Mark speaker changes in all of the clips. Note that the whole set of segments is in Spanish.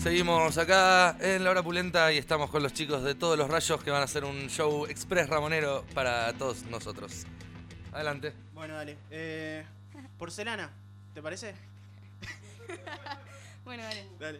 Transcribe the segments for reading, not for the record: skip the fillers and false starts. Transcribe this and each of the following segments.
Speaker 1: Seguimos acá en La Hora Pulenta y estamos con los chicos de Todos los Rayos que van a hacer un show express ramonero para todos nosotros. Adelante.
Speaker 2: Bueno, dale. Porcelana, ¿te parece?
Speaker 3: Bueno, dale.
Speaker 2: Dale.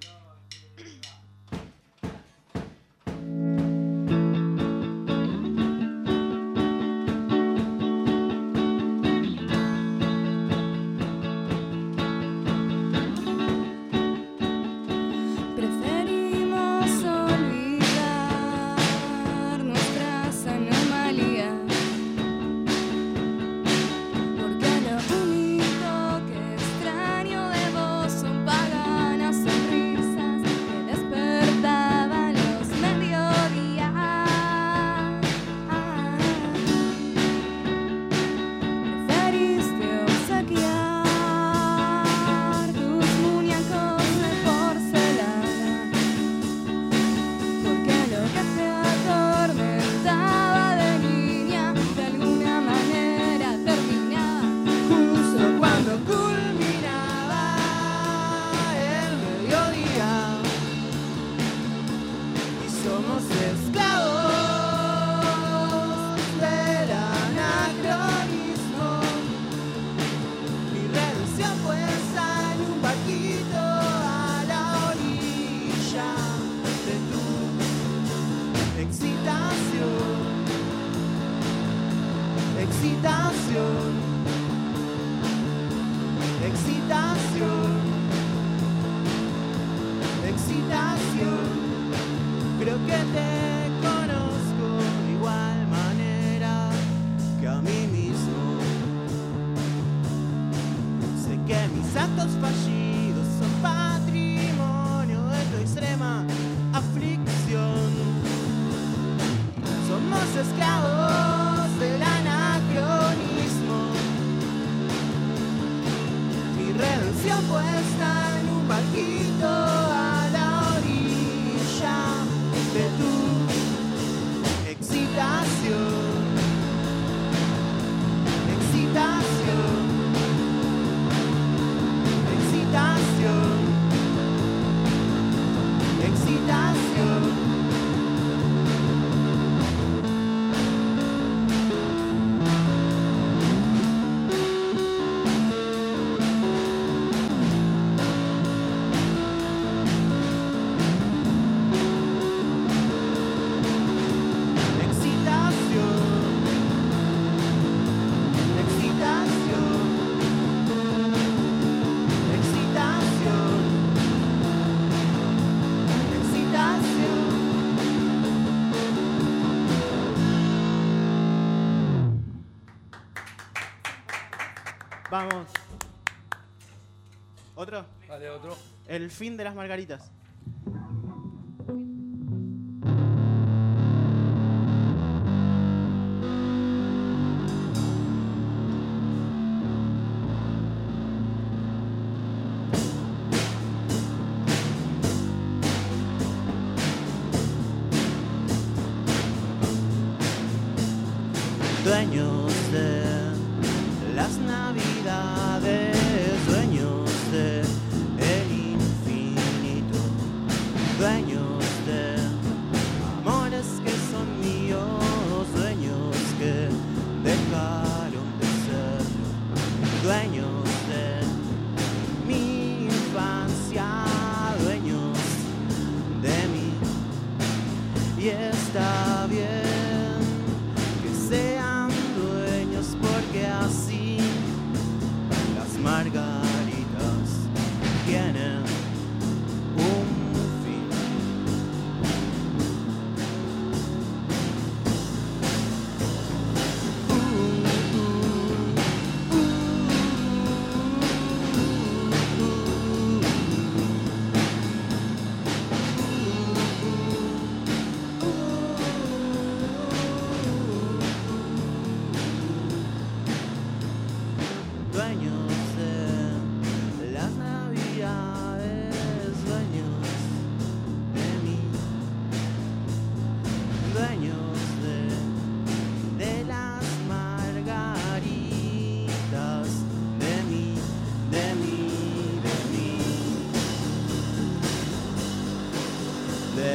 Speaker 2: Vamos. ¿Otro?
Speaker 1: Dale, otro.
Speaker 2: El fin de las margaritas.
Speaker 4: Dueños de las navidades, dueños de el infinito, dueños de amores que son míos, dueños que dejaron de serlo, dueños de mi infancia, dueños de mí, y está bien que sean dueños porque así las margaritas tienen un fin.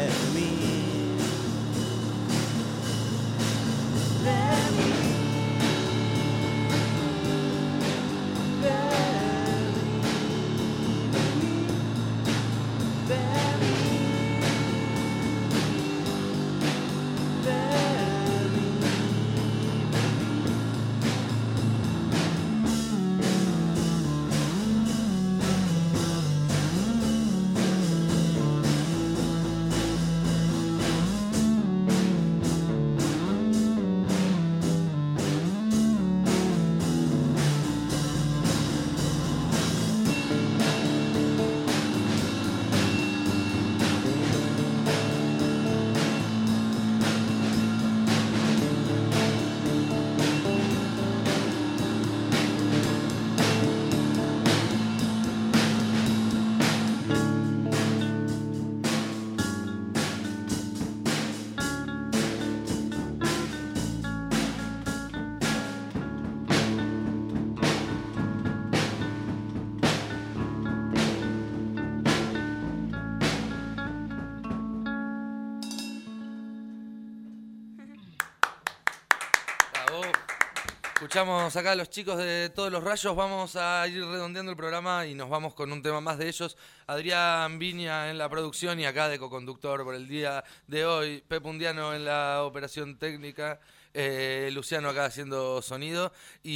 Speaker 1: Escuchamos acá a los chicos de Todos los Rayos. Vamos a ir redondeando el programa y nos vamos con un tema más de ellos. Adrián Viña en la producción y acá de coconductor por el día de hoy. Pepe Undiano en la operación técnica. Luciano acá haciendo sonido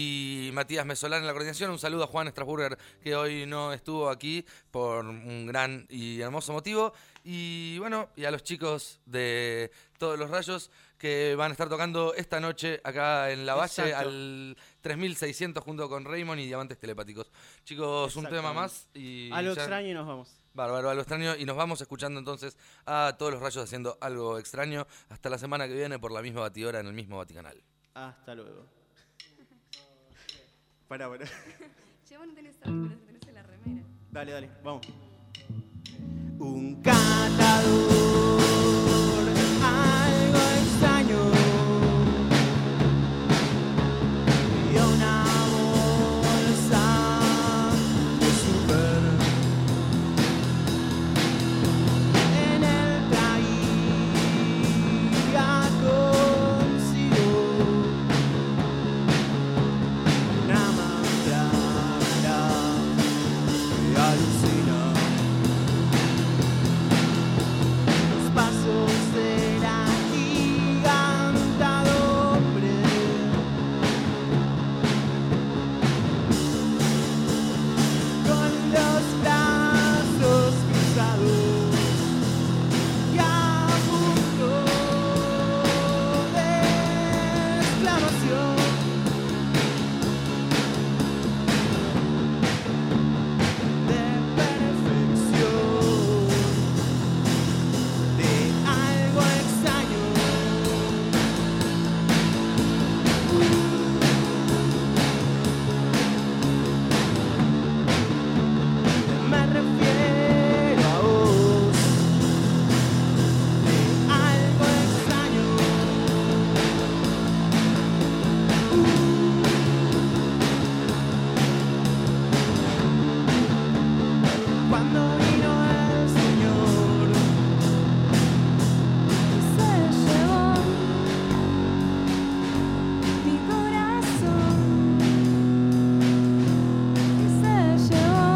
Speaker 1: y Matías Mesolán en la coordinación. Un saludo a Juan Strasburger, que hoy no estuvo aquí por un gran y hermoso motivo. Y bueno, y a los chicos de Todos los Rayos que van a estar tocando esta noche acá en La Valle. Exacto. Al 3600 junto con Raymond y Diamantes Telepáticos. Chicos, un tema más y
Speaker 2: a lo extraño y nos vamos.
Speaker 1: Bárbaro, a lo extraño, y nos vamos escuchando entonces a Todos los Rayos haciendo algo extraño. Hasta la semana que viene por la misma batidora en el mismo Vaticanal.
Speaker 2: Hasta luego. Pará.
Speaker 3: Ya vos no tenés auriculares, tenés en la remera.
Speaker 2: Dale, vamos.
Speaker 4: Un catador, algo extraño, y una bolsa de súper. En el traía consigo una mandrágora que alucina. Los pasos de la giganta hombre, con los brazos cruzados y a punto de exclamación. De perfección, de algo extraño. Me refiero a vos, de algo extraño. Cuando vino el Señor,
Speaker 3: Se llevó mi corazón, se llevó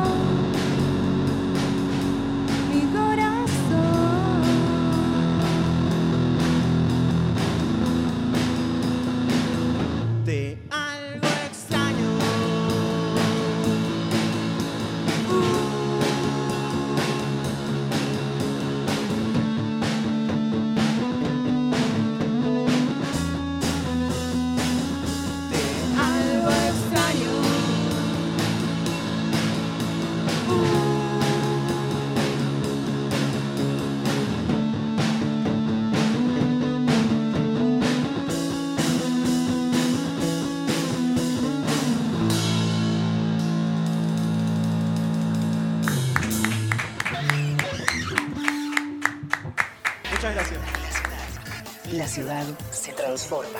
Speaker 3: mi corazón.
Speaker 4: de algo extraño. De algo extraño.
Speaker 2: Muchas gracias.
Speaker 5: La ciudad se transforma.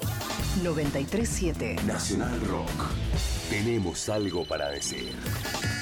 Speaker 5: 93.7
Speaker 6: Nacional Rock. Tenemos algo para decir.